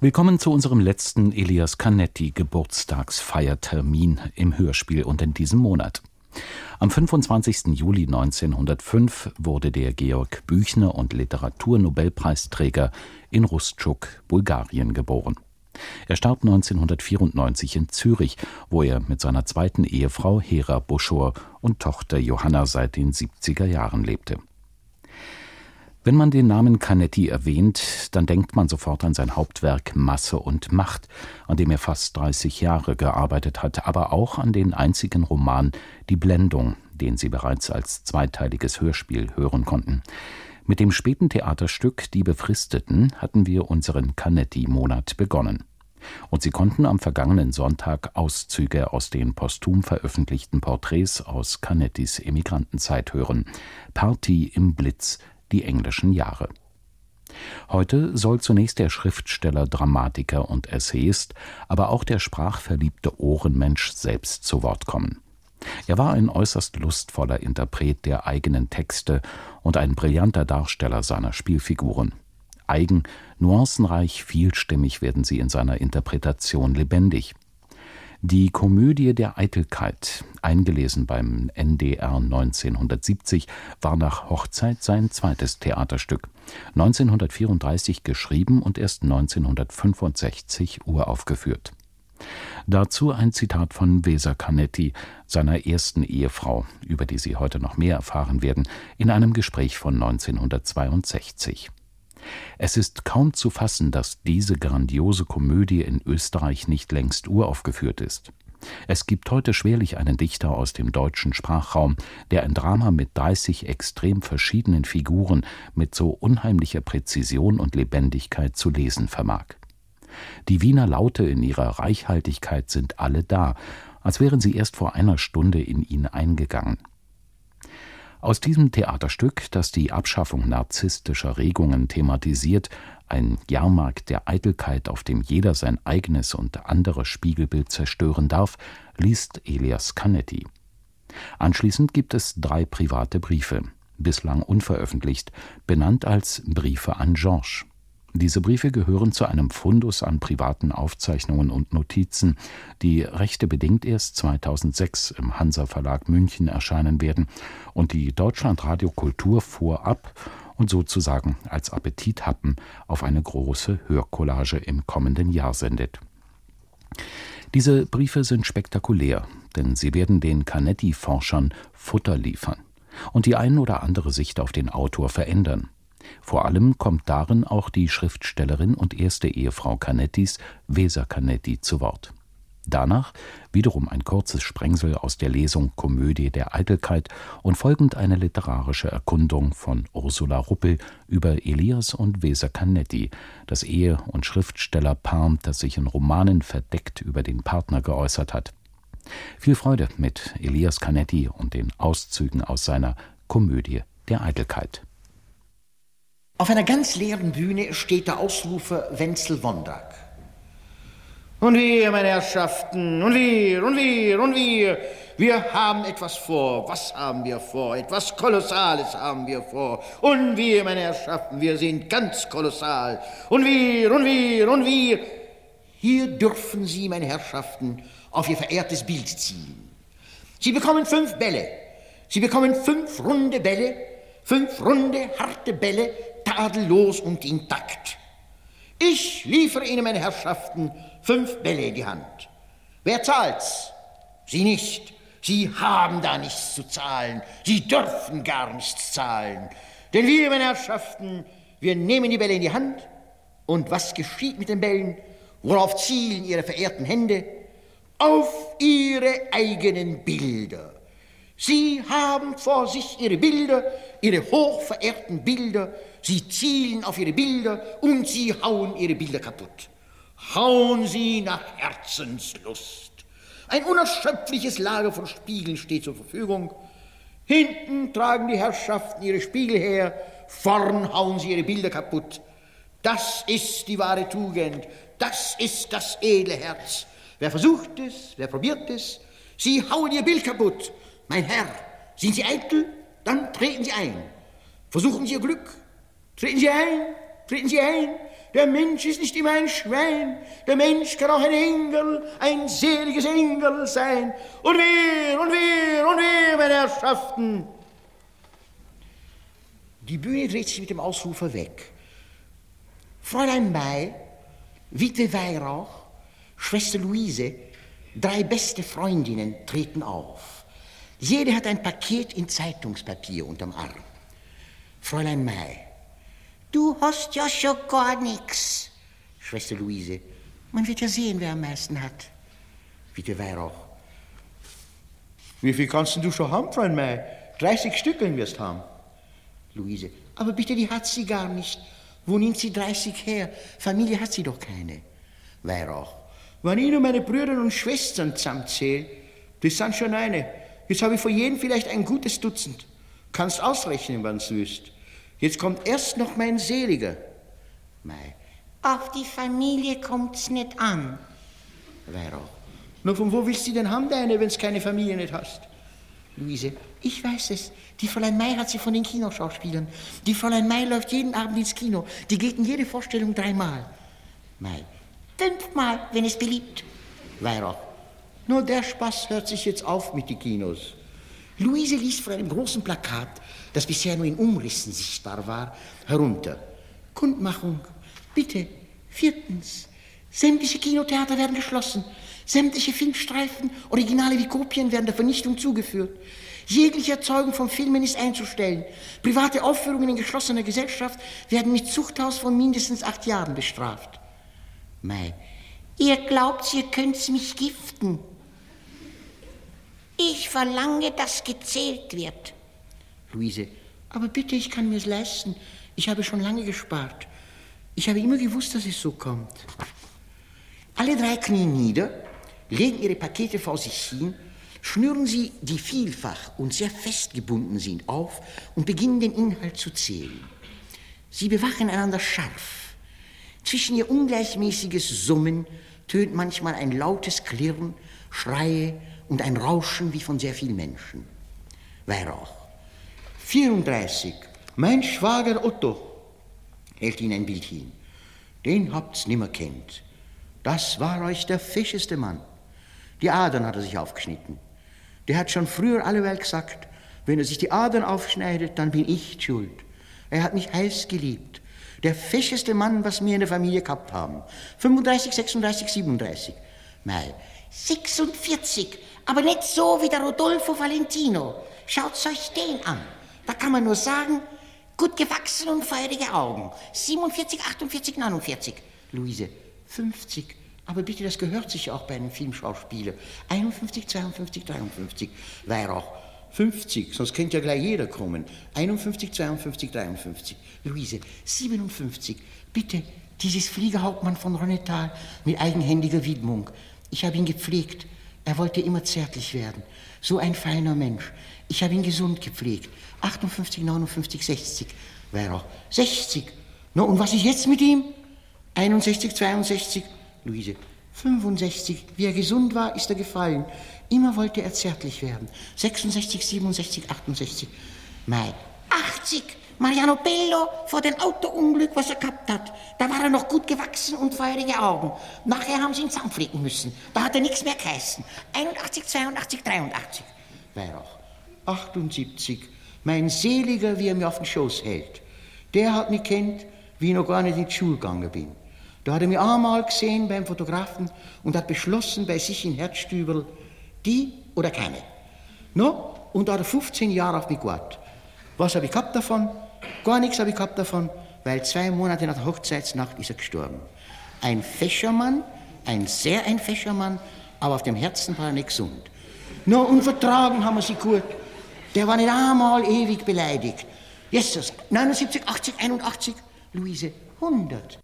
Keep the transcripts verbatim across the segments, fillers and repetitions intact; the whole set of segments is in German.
Willkommen zu unserem letzten Elias Canetti Geburtstagsfeiertermin im Hörspiel und in diesem Monat. Am fünfundzwanzigsten Juli neunzehnhundertfünf wurde der Georg Büchner- und Literaturnobelpreisträger in Rustschuk, Bulgarien, geboren. Er starb neunzehnhundertvierundneunzig in Zürich, wo er mit seiner zweiten Ehefrau Hera Buschor und Tochter Johanna seit den siebziger Jahren lebte. Wenn man den Namen Canetti erwähnt, dann denkt man sofort an sein Hauptwerk Masse und Macht, an dem er fast dreißig Jahre gearbeitet hat, aber auch an den einzigen Roman Die Blendung, den Sie bereits als zweiteiliges Hörspiel hören konnten. Mit dem späten Theaterstück Die Befristeten hatten wir unseren Canetti-Monat begonnen. Und Sie konnten am vergangenen Sonntag Auszüge aus den posthum veröffentlichten Porträts aus Canettis Emigrantenzeit hören. Party im Blitz, die englischen Jahre. Heute soll zunächst der Schriftsteller, Dramatiker und Essayist, aber auch der sprachverliebte Ohrenmensch selbst zu Wort kommen. Er war ein äußerst lustvoller Interpret der eigenen Texte und ein brillanter Darsteller seiner Spielfiguren. Eigen, nuancenreich, vielstimmig werden sie in seiner Interpretation lebendig. Die Komödie der Eitelkeit, eingelesen beim N D R neunzehnhundertsiebzig, war nach Hochzeit sein zweites Theaterstück. neunzehnhundertvierunddreißig geschrieben und erst neunzehnhundertfünfundsechzig uraufgeführt. Dazu ein Zitat von Weser Canetti, seiner ersten Ehefrau, über die Sie heute noch mehr erfahren werden, in einem Gespräch von neunzehnhundertzweiundsechzig. Es ist kaum zu fassen, dass diese grandiose Komödie in Österreich nicht längst uraufgeführt ist. Es gibt heute schwerlich einen Dichter aus dem deutschen Sprachraum, der ein Drama mit dreißig extrem verschiedenen Figuren mit so unheimlicher Präzision und Lebendigkeit zu lesen vermag. Die Wiener Laute in ihrer Reichhaltigkeit sind alle da, als wären sie erst vor einer Stunde in ihn eingegangen. Aus diesem Theaterstück, das die Abschaffung narzisstischer Regungen thematisiert, ein Jahrmarkt der Eitelkeit, auf dem jeder sein eigenes und anderes Spiegelbild zerstören darf, liest Elias Canetti. Anschließend gibt es drei private Briefe, bislang unveröffentlicht, benannt als Briefe an Georges. Diese Briefe gehören zu einem Fundus an privaten Aufzeichnungen und Notizen, die rechtebedingt erst zweitausendsechs im Hansa Verlag München erscheinen werden und die Deutschlandradio Kultur vorab und sozusagen als Appetithappen auf eine große Hörcollage im kommenden Jahr sendet. Diese Briefe sind spektakulär, denn sie werden den Canetti-Forschern Futter liefern und die ein oder andere Sicht auf den Autor verändern. Vor allem kommt darin auch die Schriftstellerin und erste Ehefrau Canettis, Weser Canetti, zu Wort. Danach wiederum ein kurzes Sprengsel aus der Lesung Komödie der Eitelkeit und folgend eine literarische Erkundung von Ursula Ruppel über Elias und Weser Canetti, das Ehe- und Schriftstellerpaar, das sich in Romanen verdeckt über den Partner geäußert hat. Viel Freude mit Elias Canetti und den Auszügen aus seiner Komödie der Eitelkeit. Auf einer ganz leeren Bühne steht der Ausrufer Wenzel Wondrack. Und wir, meine Herrschaften, und wir, und wir, und wir, wir haben etwas vor. Was haben wir vor? Etwas Kolossales haben wir vor. Und wir, meine Herrschaften, wir sind ganz kolossal. Und wir, und wir, und wir. Hier dürfen Sie, meine Herrschaften, auf Ihr verehrtes Bild zielen. Sie bekommen fünf Bälle. Sie bekommen fünf runde Bälle, fünf runde, harte Bälle, tadellos und intakt. Ich liefere Ihnen, meine Herrschaften, fünf Bälle in die Hand. Wer zahlt's? Sie nicht. Sie haben da nichts zu zahlen. Sie dürfen gar nichts zahlen. Denn wir, meine Herrschaften, wir nehmen die Bälle in die Hand. Und was geschieht mit den Bällen? Worauf zielen Ihre verehrten Hände? Auf Ihre eigenen Bilder. Sie haben vor sich Ihre Bilder, Ihre hochverehrten Bilder. Sie zielen auf Ihre Bilder und Sie hauen Ihre Bilder kaputt. Hauen Sie nach Herzenslust. Ein unerschöpfliches Lager von Spiegeln steht zur Verfügung. Hinten tragen die Herrschaften ihre Spiegel her, vorn hauen sie ihre Bilder kaputt. Das ist die wahre Tugend, das ist das edle Herz. Wer versucht es, wer probiert es, Sie hauen Ihr Bild kaputt. Mein Herr, sind Sie eitel? Dann treten Sie ein. Versuchen Sie Ihr Glück. Treten Sie ein, treten Sie ein. Der Mensch ist nicht immer ein Schwein. Der Mensch kann auch ein Engel, ein seliges Engel sein. Und wir, und wir, und wir, meine Herrschaften. Die Bühne dreht sich mit dem Ausrufer weg. Fräulein May, Witwe Weihrauch, Schwester Luise, drei beste Freundinnen treten auf. Jede hat ein Paket in Zeitungspapier unterm Arm. Fräulein May: Du hast ja schon gar nix. Schwester Luise: Man wird ja sehen, wer am meisten hat. Witwe Weihrauch: Wie viel kannst du schon haben, Fräulein May? dreißig Stückeln wirst haben. Luise: Aber bitte, die hat sie gar nicht. Wo nimmt sie dreißig her? Familie hat sie doch keine. Weihrauch: Wenn ich nur meine Brüder und Schwestern zusammenzähle, das sind schon eine. Jetzt habe ich vor jedem vielleicht ein gutes Dutzend. Kannst ausrechnen, wann's wüsst. Jetzt kommt erst noch mein Seliger. Mei: Auf die Familie kommt's nicht an. Weihrauch: Na, von wo willst du denn haben, deine, wenn's keine Familie nicht hast? Luise: Ich weiß es. Die Fräulein May hat sie von den Kinoschauspielern. Die Fräulein May läuft jeden Abend ins Kino. Die geht in jede Vorstellung dreimal. May: Fünfmal, wenn es beliebt. Weihrauch: Nur der Spaß hört sich jetzt auf mit den Kinos. Luise liest vor einem großen Plakat, das bisher nur in Umrissen sichtbar war, herunter. Kundmachung. Bitte. Viertens. Sämtliche Kinotheater werden geschlossen. Sämtliche Filmstreifen, Originale wie Kopien, werden der Vernichtung zugeführt. Jegliche Erzeugung von Filmen ist einzustellen. Private Aufführungen in geschlossener Gesellschaft werden mit Zuchthaus von mindestens acht Jahren bestraft. Mei: Ihr glaubt, ihr könnt's mich giften. Ich verlange, dass gezählt wird. Luise: Aber bitte, ich kann mir's leisten. Ich habe schon lange gespart. Ich habe immer gewusst, dass es so kommt. Alle drei knien nieder, legen ihre Pakete vor sich hin, schnüren sie, die vielfach und sehr fest gebunden sind, auf und beginnen den Inhalt zu zählen. Sie bewachen einander scharf. Zwischen ihr ungleichmäßiges Summen tönt manchmal ein lautes Klirren, Schreie und ein Rauschen wie von sehr vielen Menschen. Weihrauch: vierunddreißig. Mein Schwager Otto. Hält ihnen ein Bild hin. Den habt's nimmer kennt. Das war euch der fescheste Mann. Die Adern hat er sich aufgeschnitten. Der hat schon früher alleweil gesagt, wenn er sich die Adern aufschneidet, dann bin ich schuld. Er hat mich heiß geliebt. Der fescheste Mann, was wir in der Familie gehabt haben. fünfunddreißig, sechsunddreißig, siebenunddreißig. Mei: sechsundvierzig, aber nicht so wie der Rodolfo Valentino. Schaut's euch den an. Da kann man nur sagen, gut gewachsen und feurige Augen. siebenundvierzig, achtundvierzig, neunundvierzig. Luise: fünfzig. Aber bitte, das gehört sich auch bei einem Filmschauspieler. einundfünfzig, zweiundfünfzig, dreiundfünfzig. Weihrauch: fünfzig, sonst könnte ja gleich jeder kommen. einundfünfzig, zweiundfünfzig, dreiundfünfzig. Luise: siebenundfünfzig. Bitte, dieses Fliegerhauptmann von Rönnetal mit eigenhändiger Widmung. Ich habe ihn gepflegt. Er wollte immer zärtlich werden. So ein feiner Mensch. Ich habe ihn gesund gepflegt. achtundfünfzig, neunundfünfzig, sechzig. Weihrauch: sechzig. Na, und was ist jetzt mit ihm? einundsechzig, zweiundsechzig. Luise: fünfundsechzig. Wie er gesund war, ist er gefallen. Immer wollte er zärtlich werden. sechsundsechzig, siebenundsechzig, achtundsechzig. Mei: achtzig. Mariano Bello vor dem Autounglück, was er gehabt hat. Da war er noch gut gewachsen und feurige Augen. Nachher haben sie ihn zusammenpflegen müssen. Da hat er nichts mehr geheißen. einundachtzig, zweiundachtzig, dreiundachtzig. Weihrauch: achtundsiebzig. Mein Seliger, wie er mir auf den Schoß hält. Der hat mich kennt, wie ich noch gar nicht in die Schule gegangen bin. Da hat er mich einmal gesehen beim Fotografen und hat beschlossen bei sich in Herzstüberl, die oder keine. No, und da hat er fünfzehn Jahre auf mich gewartet. Was habe ich gehabt davon? Gar nichts habe ich gehabt davon, weil zwei Monate nach der Hochzeitsnacht ist er gestorben. Ein Fäschermann, ein sehr ein Fäschermann, aber auf dem Herzen war er nicht gesund. No, und vertragen haben wir sie gut. Der war nicht einmal ewig beleidigt. Jesus, neunundsiebzig, achtzig, einundachtzig. Luise: hundert.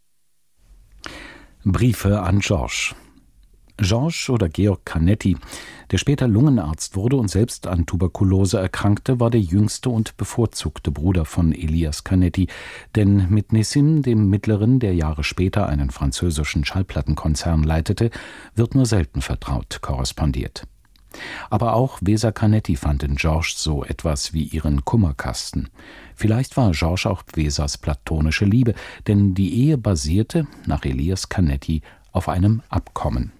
Briefe an Georges. Georges oder Georg Canetti, der später Lungenarzt wurde und selbst an Tuberkulose erkrankte, war der jüngste und bevorzugte Bruder von Elias Canetti, denn mit Nissim, dem Mittleren, der Jahre später einen französischen Schallplattenkonzern leitete, wird nur selten vertraut korrespondiert. Aber auch Weser Canetti fand in Georges so etwas wie ihren Kummerkasten. Vielleicht war Georges auch Wesers platonische Liebe, denn die Ehe basierte, nach Elias Canetti, auf einem Abkommen.